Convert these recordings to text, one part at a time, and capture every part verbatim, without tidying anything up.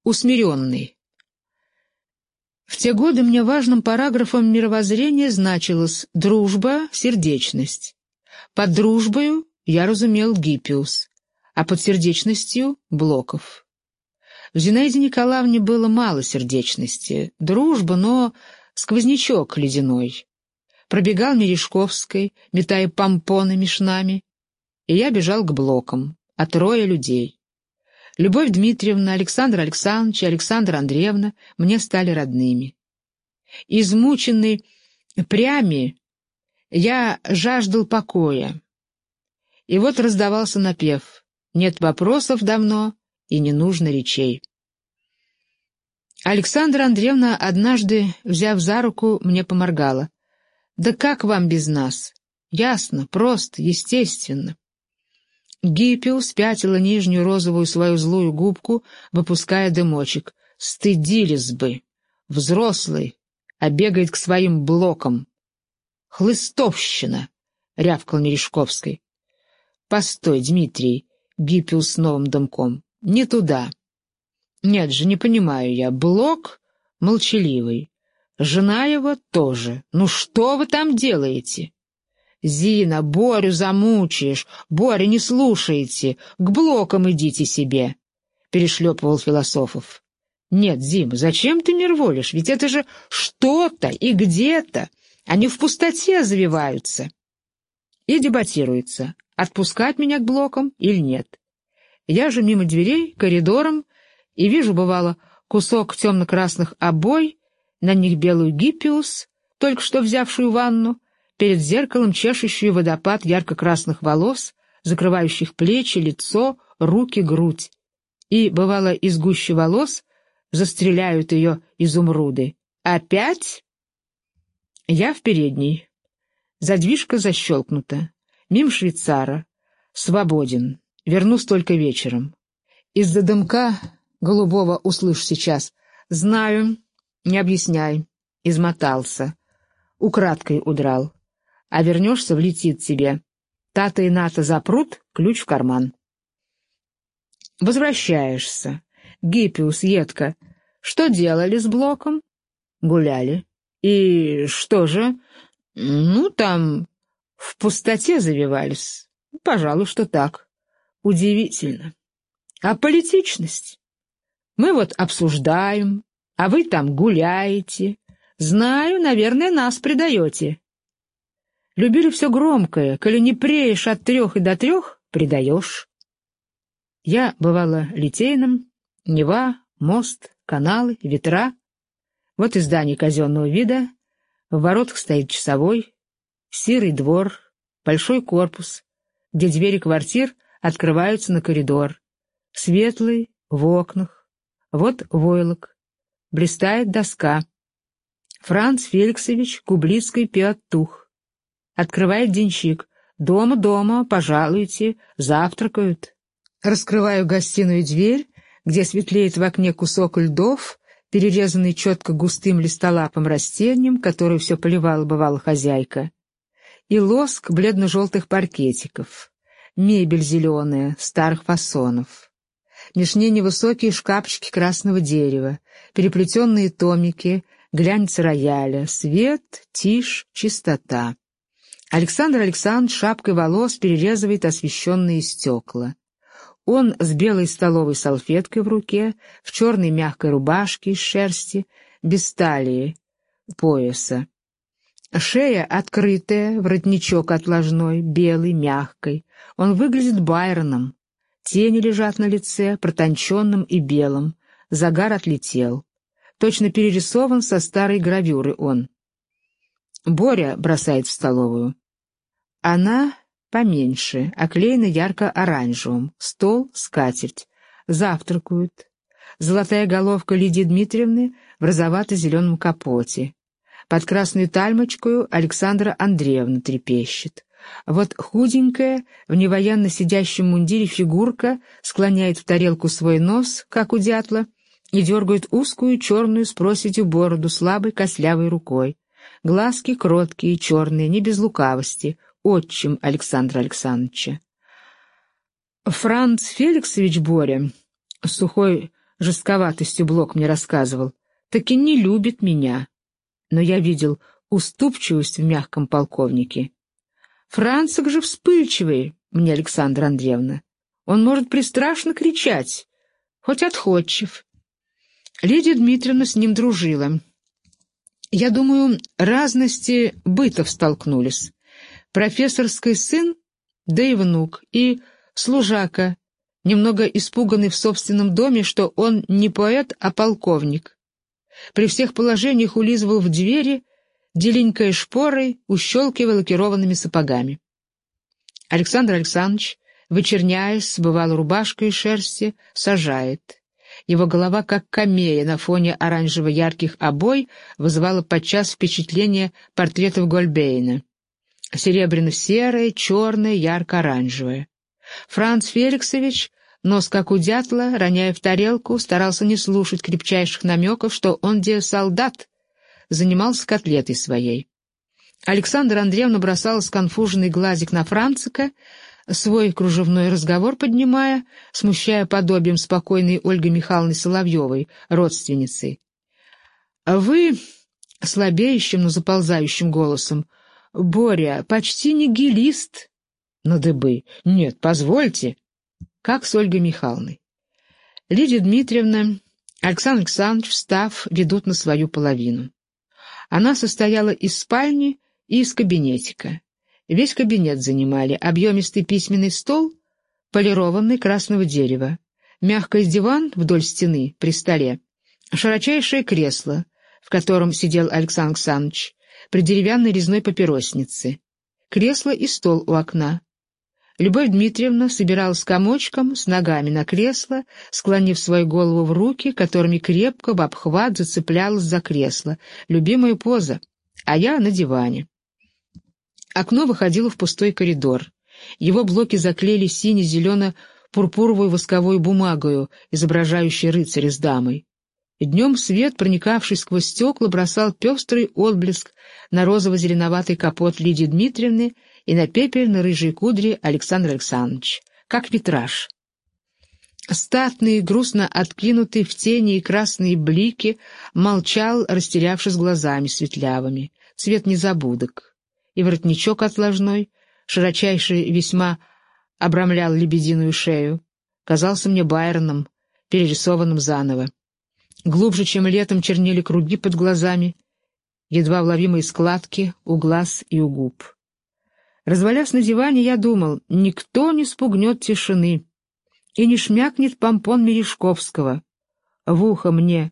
Усмиренный. В те годы мне важным параграфом мировоззрения значилось «дружба, сердечность». Под дружбою я разумел Гиппиус, а под сердечностью — Блоков. В Зинаиде Николаевне было мало сердечности, дружба, но сквознячок ледяной. Пробегал Мережковской, метая помпоны меж нами, и я бежал к Блокам, а трое людей. Любовь Дмитриевна, Александр Александрович и Александра Андреевна мне стали родными. Измученный прями, я жаждал покоя. И вот раздавался напев: «Нет вопросов давно, и не нужно речей». Александра Андреевна, однажды, взяв за руку, мне поморгала. «Да как вам без нас? Ясно, просто, естественно». Гиппиус пятила нижнюю розовую свою злую губку, выпуская дымочек. «Стыдились бы! Взрослый, а бегает к своим Блокам!» «Хлыстовщина!» — рявкал Мережковской. «Постой, Дмитрий!» — Гиппиус с новым дымком. «Не туда!» «Нет же, не понимаю я. Блок молчаливый. Жена его тоже. Ну что вы там делаете?» «Зина, Борю замучаешь! Боря, не слушайте! К Блокам идите себе!» — перешлепывал Философов. «Нет, Зима, зачем ты нерволишь? Ведь это же что-то и где-то. Они в пустоте завиваются». И дебатируется, отпускать меня к Блокам или нет. Я же мимо дверей, коридором, и вижу, бывало, кусок темно-красных обой, на них белую Гиппиус, только что взявшую ванну, перед зеркалом чешущую водопад ярко-красных волос, закрывающих плечи, лицо, руки, грудь. И, бывало, из гущи волос застреляют ее изумруды. «Опять?» Я в передней. Задвижка защелкнута. Мим швейцара. Свободен. Вернусь только вечером. Из-за дымка голубого услышь сейчас. «Знаю. Не объясняй». Измотался. Украдкой удрал. А вернешься, влетит тебе. Тата и Ната запрут, ключ в карман. Возвращаешься. Гиппиус едко. Что делали с Блоком? Гуляли. И что же? Ну, там в пустоте завивались. Пожалуй, что так. Удивительно. А политичность? Мы вот обсуждаем, а вы там гуляете. Знаю, наверное, нас предаете. Любили все громкое, коли не преешь от трех и до трех, предаешь. Я бывала литейным, Нева, мост, каналы, ветра. Вот и здание казенного вида, в воротах стоит часовой, серый двор, большой корпус, где двери квартир открываются на коридор, светлый, в окнах. Вот войлок, блистает доска. Франц Феликсович Кублицкий пиаттух. Открывает денщик. «Дома-дома, пожалуйте, завтракают». Раскрываю гостиную дверь, где светлеет в окне кусок льдов, перерезанный четко густым листолапым растением, которое все поливала бывала хозяйка, и лоск бледно-желтых паркетиков, мебель зеленая, старых фасонов. Меж ней невысокие шкафчики красного дерева, переплетенные томики, глянец рояля, свет, тишь, чистота. Александр Александрович шапкой волос перерезывает освещенные стекла. Он с белой столовой салфеткой в руке, в черной мягкой рубашке из шерсти, без талии, пояса. Шея открытая, воротничок отложной, белый, мягкий. Он выглядит Байроном. Тени лежат на лице, протонченным и белым. Загар отлетел. Точно перерисован со старой гравюры он. Боря бросает в столовую. Она поменьше, оклеена ярко-оранжевым. Стол, скатерть. Завтракают. Золотая головка Лидии Дмитриевны в розовато-зеленом капоте. Под красную тальмочкою Александра Андреевна трепещет. Вот худенькая, в невоенно сидящем мундире фигурка склоняет в тарелку свой нос, как у дятла, и дергает узкую черную с проседью бороду слабой костлявой рукой. Глазки кроткие, черные, не без лукавости, отчим Александра Александровича. Франц Феликсович Боря, сухой жестковатостью Блок мне рассказывал, так и не любит меня. Но я видел уступчивость в мягком полковнике. Францик же вспыльчивый, мне Александра Андреевна. Он может пристрашно кричать, хоть отходчив. Лидия Дмитриевна с ним дружила. Я думаю, разности бытов столкнулись. Профессорский сын, да и внук, и служака, немного испуганный в собственном доме, что он не поэт, а полковник. При всех положениях улизывал в двери, деленькой шпорой, ущелкивая лакированными сапогами. Александр Александрович, вычерняясь, сбывал рубашкой из шерсти, сажает. Его голова, как камея на фоне оранжево-ярких обой, вызывала подчас впечатление портретов Гольбейна. Серебряно-серое, черное, ярко-оранжевое. Франц Феликсович, нос как у дятла, роняя в тарелку, старался не слушать крепчайших намеков, что он где солдат, занимался котлетой своей. Александра Андреевна бросала сконфуженный глазик на Францика, свой кружевной разговор поднимая, смущая подобием спокойной Ольги Михайловны Соловьевой, родственницы. «А вы...» — слабеющим, но заползающим голосом. «Боря, почти нигилист». «На дыбы. Нет, позвольте». Как с Ольгой Михайловной. Лидия Дмитриевна, Александр Александрович, встав, ведут на свою половину. Она состояла из спальни и из кабинетика. Весь кабинет занимали объемистый письменный стол, полированный красного дерева, мягкий диван вдоль стены при столе, широчайшее кресло, в котором сидел Александр Александрович, при деревянной резной папироснице, кресло и стол у окна. Любовь Дмитриевна собиралась комочком с ногами на кресло, склонив свою голову в руки, которыми крепко в обхват зацеплялась за кресло, любимая поза, а я на диване. Окно выходило в пустой коридор. Его блоки заклеили сине-зелено-пурпуровую восковой бумагою, изображающей рыцаря с дамой. Днем свет, проникавший сквозь стекла, бросал пестрый отблеск на розово-зеленоватый капот Лидии Дмитриевны и на пепельно-рыжие кудри Александра Александровича, как витраж. Статный, грустно откинутый в тени и красные блики, молчал, растерявшись глазами светлявыми, цвет незабудок. И воротничок отложной, широчайший, весьма обрамлял лебединую шею, казался мне Байроном, перерисованным заново. Глубже, чем летом, чернели круги под глазами, едва уловимые складки у глаз и у губ. Развалясь на диване, я думал, никто не спугнет тишины и не шмякнет помпон Мережковского. В ухо мне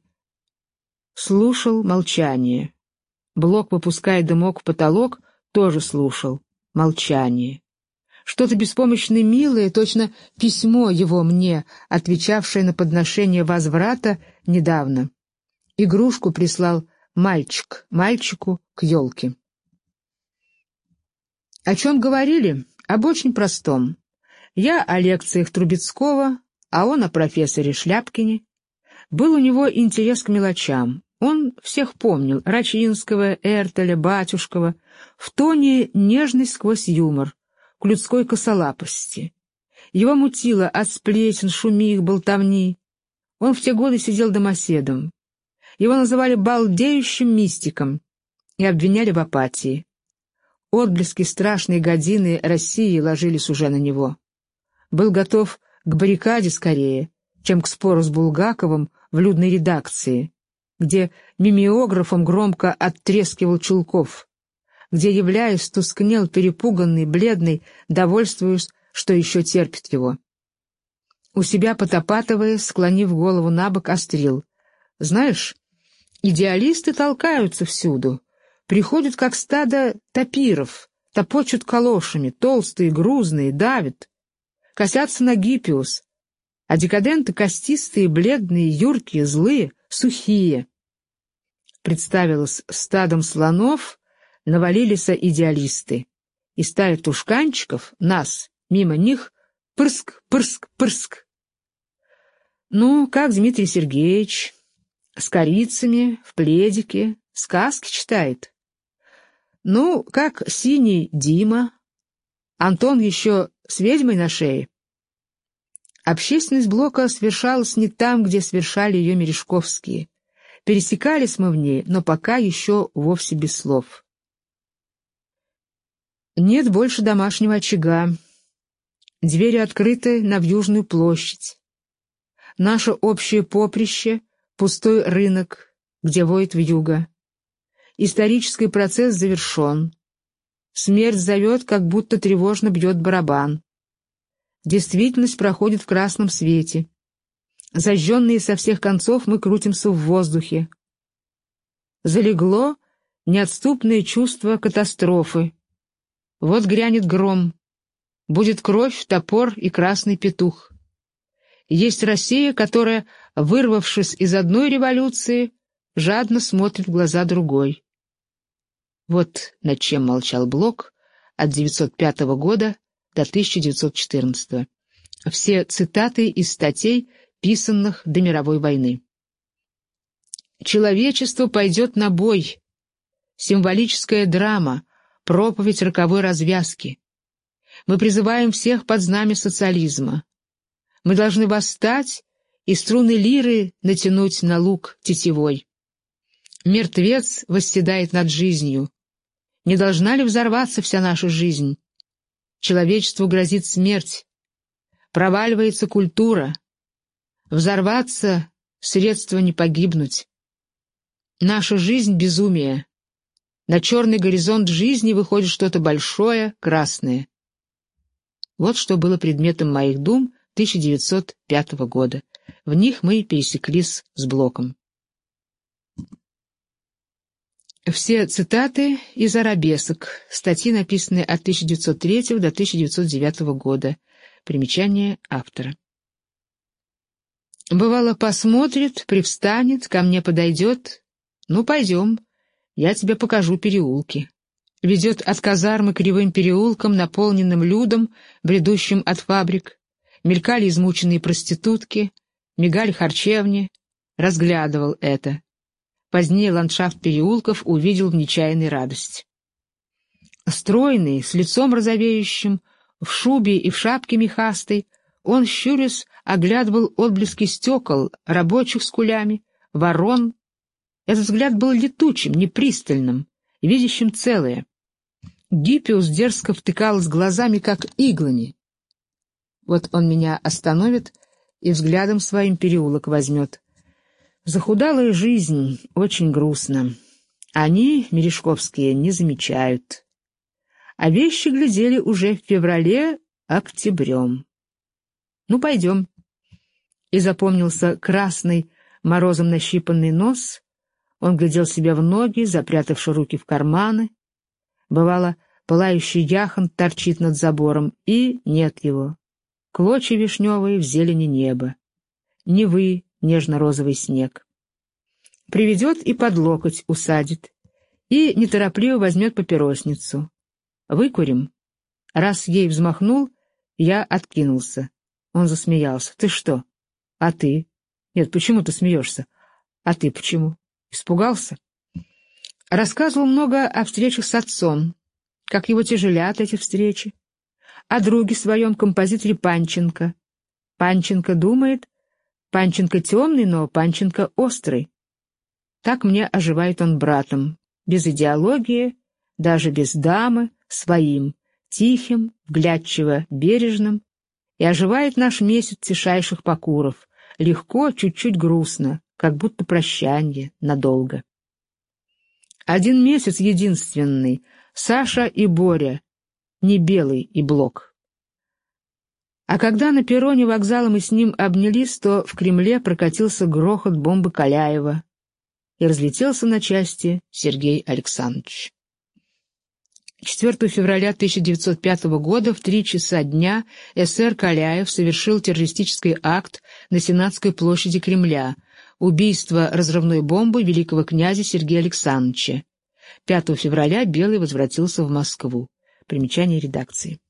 слушал молчание. Блок, выпуская дымок в потолок, тоже слушал молчание. Что-то беспомощно милое, точно письмо его мне, отвечавшее на подношение возврата недавно. Игрушку прислал мальчик мальчику к елке. О чем говорили? Об очень простом. Я о лекциях Трубецкого, а он о профессоре Шляпкине. Был у него интерес к мелочам. Он всех помнил: Рачинского, Эртеля, Батюшкова, в тоне нежность сквозь юмор, к людской косолапости. Его мутило от сплетен, шумих, болтовни. Он в те годы сидел домоседом. Его называли балдеющим мистиком и обвиняли в апатии. Отблески страшной годины России ложились уже на него. Был готов к баррикаде скорее, чем к спору с Булгаковым в людной редакции, где мимеографом громко оттрескивал Чулков, где, являясь, тускнел, перепуганный, бледный, довольствуясь, что еще терпит его. У себя потопатывая, склонив голову набок, острил: «Знаешь, идеалисты толкаются всюду, приходят, как стадо тапиров, топочут калошами, толстые, грузные, давят, косятся на Гиппиус, а декаденты костистые, бледные, юркие, злые, сухие». Представилось, стадом слонов навалились идеалисты, и стая тушканчиков, нас, мимо них, пырск, пырск, пырск. Ну, как Дмитрий Сергеевич, с корицами, в пледике, сказки читает. Ну, как синий Дима, Антон еще с ведьмой на шее. Общественность Блока совершалась не там, где совершали ее мережковские. Пересекались мы в ней, но пока еще вовсе без слов. Нет больше домашнего очага. Двери открыты на Вьюжную площадь. Наше общее поприще — пустой рынок, где воет вьюга. Исторический процесс завершен. Смерть зовет, как будто тревожно бьет барабан. Действительность проходит в красном свете. Зажженные со всех концов, мы крутимся в воздухе. Залегло неотступное чувство катастрофы. Вот грянет гром. Будет кровь, топор и красный петух. Есть Россия, которая, вырвавшись из одной революции, жадно смотрит в глаза другой. Вот над чем молчал Блок от девятьсот пятого года до тысяча девятьсот четырнадцатого. Все цитаты из статей, писанных до мировой войны. «Человечество пойдет на бой. Символическая драма, проповедь роковой развязки. Мы призываем всех под знамя социализма. Мы должны восстать и струны лиры натянуть на лук тетивой. Мертвец восседает над жизнью. Не должна ли взорваться вся наша жизнь? Человечеству грозит смерть. Проваливается культура. Взорваться — средство не погибнуть. Наша жизнь — безумие. На черный горизонт жизни выходит что-то большое, красное». Вот что было предметом моих дум тысяча девятьсот пятого года. В них мы пересеклись с Блоком. Все цитаты из арабесок, статьи, написанные от тысяча девятьсот третьего до тысяча девятьсот девятого года. Примечание автора. Бывало, посмотрит, привстанет, ко мне подойдет. «Ну, пойдем, я тебе покажу переулки». Ведет от казармы кривым переулком, наполненным людом, бредущим от фабрик. Мелькали измученные проститутки, мигали харчевни. Разглядывал это. Позднее ландшафт переулков увидел в нечаянной радости. Стройный, с лицом розовеющим, в шубе и в шапке мехастой, он, щурясь, оглядывал отблески стекол, рабочих с кулями, ворон. Этот взгляд был летучим, непристальным, видящим целое. Гиппиус дерзко втыкалась глазами, как иглами. Вот он меня остановит и взглядом своим переулок возьмет. Захудалая жизнь, очень грустно. Они, мережковские, не замечают. А вещи глядели уже в феврале-октябрем. Ну, пойдем. И запомнился красный, морозом нащипанный нос. Он глядел себе в ноги, запрятавши руки в карманы. Бывало, пылающий яхонт торчит над забором, и нет его. Клочья вишневые в зелени неба. Невы, нежно-розовый снег. Приведет и под локоть усадит, и неторопливо возьмет папиросницу. Выкурим. Раз ей взмахнул, я откинулся. Он засмеялся. Ты что? А ты? Нет, почему ты смеешься? А ты почему? Испугался? Рассказывал много о встречах с отцом, как его тяжелят эти встречи. О друге своем, композиторе Панченко. Панченко думает, Панченко темный, но Панченко острый. Так мне оживает он братом, без идеологии, даже без дамы, своим, тихим, вглядчиво, бережным, и оживает наш месяц тишайших покуров, легко, чуть-чуть грустно, как будто прощанье надолго. Один месяц единственный, Саша и Боря, не Белый и Блок. А когда на перроне вокзала мы с ним обнялись, то в Кремле прокатился грохот бомбы Каляева, и разлетелся на части Сергей Александрович. четвёртого февраля тысяча девятьсот пятого года в три часа дня эсэр Каляев совершил террористический акт на Сенатской площади Кремля, убийство разрывной бомбой великого князя Сергея Александровича. пятого февраля Белый возвратился в Москву. Примечание редакции.